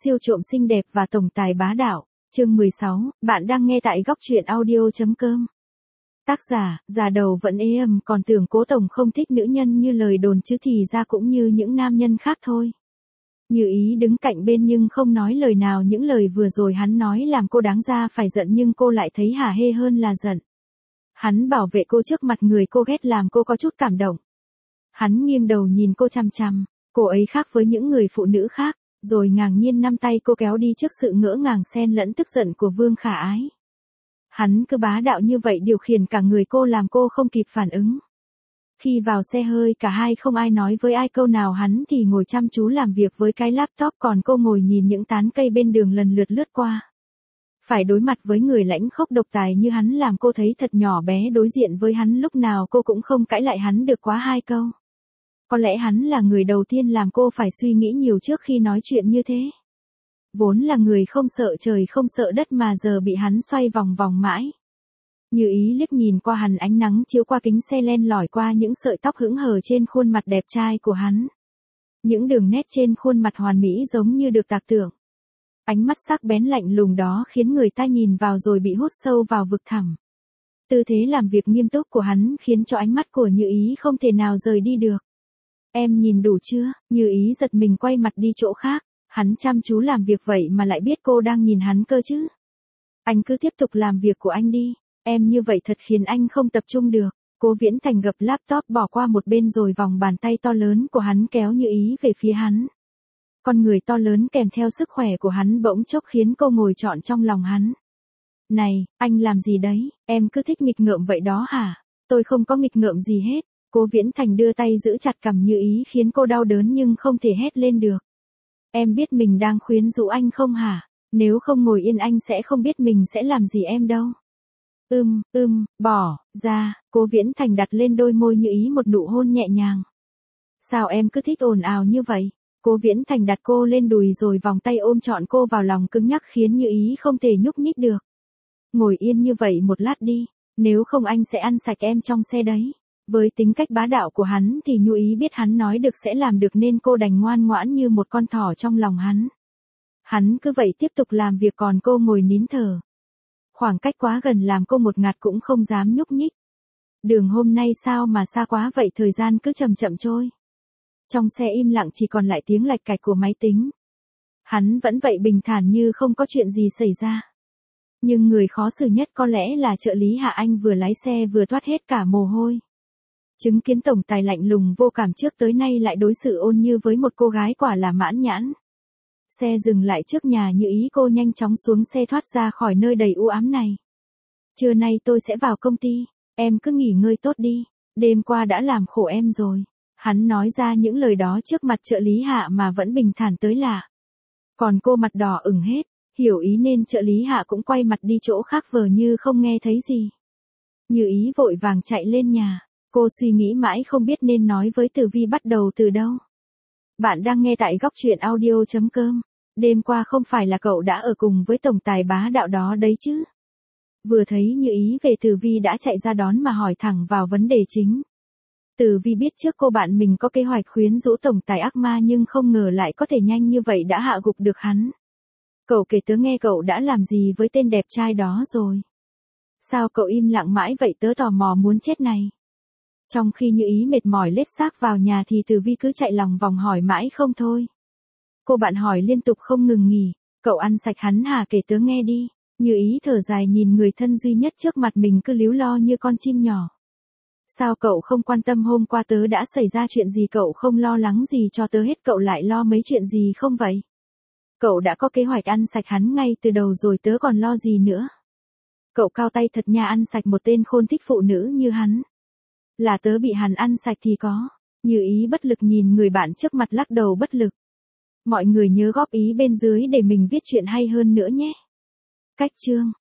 siêu trộm xinh đẹp và tổng tài bá đạo. Chương 16, bạn đang nghe tại góc truyện audio.com. Tác giả, già đầu vẫn ế ầm còn tưởng Cố Tổng không thích nữ nhân như lời đồn chứ thì ra cũng như những nam nhân khác thôi. Như Ý đứng cạnh bên nhưng không nói lời nào, những lời vừa rồi hắn nói làm cô đáng ra phải giận nhưng cô lại thấy hả hê hơn là giận. Hắn bảo vệ cô trước mặt người cô ghét làm cô có chút cảm động. Hắn nghiêng đầu nhìn cô chằm chằm, cô ấy khác với những người phụ nữ khác, rồi ngạc nhiên nắm tay cô kéo đi trước sự ngỡ ngàng xen lẫn tức giận của Vương Khả Ái. Hắn cứ bá đạo như vậy điều khiển cả người cô làm cô không kịp phản ứng. Khi vào xe hơi cả hai không ai nói với ai câu nào, hắn thì ngồi chăm chú làm việc với cái laptop còn cô ngồi nhìn những tán cây bên đường lần lượt lướt qua. Phải đối mặt với người lãnh khốc độc tài như hắn làm cô thấy thật nhỏ bé, đối diện với hắn lúc nào cô cũng không cãi lại hắn được quá hai câu. Có lẽ hắn là người đầu tiên làm cô phải suy nghĩ nhiều trước khi nói chuyện như thế. Vốn là người không sợ trời không sợ đất mà giờ bị hắn xoay vòng vòng mãi. Như Ý liếc nhìn qua hắn, ánh nắng chiếu qua kính xe len lỏi qua những sợi tóc hững hờ trên khuôn mặt đẹp trai của hắn. Những đường nét trên khuôn mặt hoàn mỹ giống như được tạc tượng. Ánh mắt sắc bén lạnh lùng đó khiến người ta nhìn vào rồi bị hút sâu vào vực thẳm. Tư thế làm việc nghiêm túc của hắn khiến cho ánh mắt của Như Ý không thể nào rời đi được. Em nhìn đủ chưa? Như Ý giật mình quay mặt đi chỗ khác. Hắn chăm chú làm việc vậy mà lại biết cô đang nhìn hắn cơ chứ. Anh cứ tiếp tục làm việc của anh đi. Em như vậy thật khiến anh không tập trung được. Cố Viễn Thành gập laptop bỏ qua một bên rồi vòng bàn tay to lớn của hắn kéo Như Ý về phía hắn. Con người to lớn kèm theo sức khỏe của hắn bỗng chốc khiến cô ngồi trọn trong lòng hắn. Này, anh làm gì đấy? Em cứ thích nghịch ngợm vậy đó hả? Tôi không có nghịch ngợm gì hết. Cố Viễn Thành đưa tay giữ chặt cằm Như Ý khiến cô đau đớn nhưng không thể hét lên được. Em biết mình đang khuyến rũ anh không hả? Nếu không ngồi yên anh sẽ không biết mình sẽ làm gì em đâu. Bỏ ra. Cố Viễn Thành đặt lên đôi môi Như Ý một nụ hôn nhẹ nhàng. Sao em cứ thích ồn ào như vậy? Cố Viễn Thành đặt cô lên đùi rồi vòng tay ôm trọn cô vào lòng cứng nhắc khiến Như Ý không thể nhúc nhích được. Ngồi yên như vậy một lát đi, nếu không anh sẽ ăn sạch em trong xe đấy. Với tính cách bá đạo của hắn thì Như Ý biết hắn nói được sẽ làm được nên cô đành ngoan ngoãn như một con thỏ trong lòng hắn. Hắn cứ vậy tiếp tục làm việc còn cô ngồi nín thở. Khoảng cách quá gần làm cô một ngạt cũng không dám nhúc nhích. Đường hôm nay sao mà xa quá vậy, thời gian cứ chậm chậm trôi. Trong xe im lặng chỉ còn lại tiếng lạch cạch của máy tính. Hắn vẫn vậy bình thản như không có chuyện gì xảy ra. Nhưng người khó xử nhất có lẽ là trợ lý Hạ Anh vừa lái xe vừa toát hết cả mồ hôi. Chứng kiến tổng tài lạnh lùng vô cảm trước tới nay lại đối xử ôn như với một cô gái quả là mãn nhãn. Xe dừng lại trước nhà Như Ý, cô nhanh chóng xuống xe thoát ra khỏi nơi đầy u ám này. Trưa nay tôi sẽ vào công ty, em cứ nghỉ ngơi tốt đi, đêm qua đã làm khổ em rồi. Hắn nói ra những lời đó trước mặt trợ lý Hạ mà vẫn bình thản tới lạ. Còn cô mặt đỏ ửng hết, hiểu ý nên trợ lý Hạ cũng quay mặt đi chỗ khác vờ như không nghe thấy gì. Như Ý vội vàng chạy lên nhà. Cô suy nghĩ mãi không biết nên nói với Tử Vi bắt đầu từ đâu. Bạn đang nghe tại góc truyện audio.com. Đêm qua không phải là cậu đã ở cùng với tổng tài bá đạo đó đấy chứ? Vừa thấy Như Ý về Tử Vi đã chạy ra đón mà hỏi thẳng vào vấn đề chính. Tử Vi biết trước cô bạn mình có kế hoạch khuyến rũ tổng tài ác ma nhưng không ngờ lại có thể nhanh như vậy đã hạ gục được hắn. Cậu kể tớ nghe cậu đã làm gì với tên đẹp trai đó rồi? Sao cậu im lặng mãi vậy, tớ tò mò muốn chết này. Trong khi Như Ý mệt mỏi lết xác vào nhà thì Tử Vi cứ chạy lòng vòng hỏi mãi không thôi. Cô bạn hỏi liên tục không ngừng nghỉ, cậu ăn sạch hắn hả, kể tớ nghe đi. Như Ý thở dài nhìn người thân duy nhất trước mặt mình cứ líu lo như con chim nhỏ. Sao cậu không quan tâm hôm qua tớ đã xảy ra chuyện gì, cậu không lo lắng gì cho tớ hết, cậu lại lo mấy chuyện gì không vậy? Cậu đã có kế hoạch ăn sạch hắn ngay từ đầu rồi, tớ còn lo gì nữa? Cậu cao tay thật nha, ăn sạch một tên khôn thích phụ nữ như hắn. Là tớ bị hắn ăn sạch thì có. Như Ý bất lực nhìn người bạn trước mặt lắc đầu bất lực. Mọi người nhớ góp ý bên dưới để mình viết chuyện hay hơn nữa nhé. Cách chương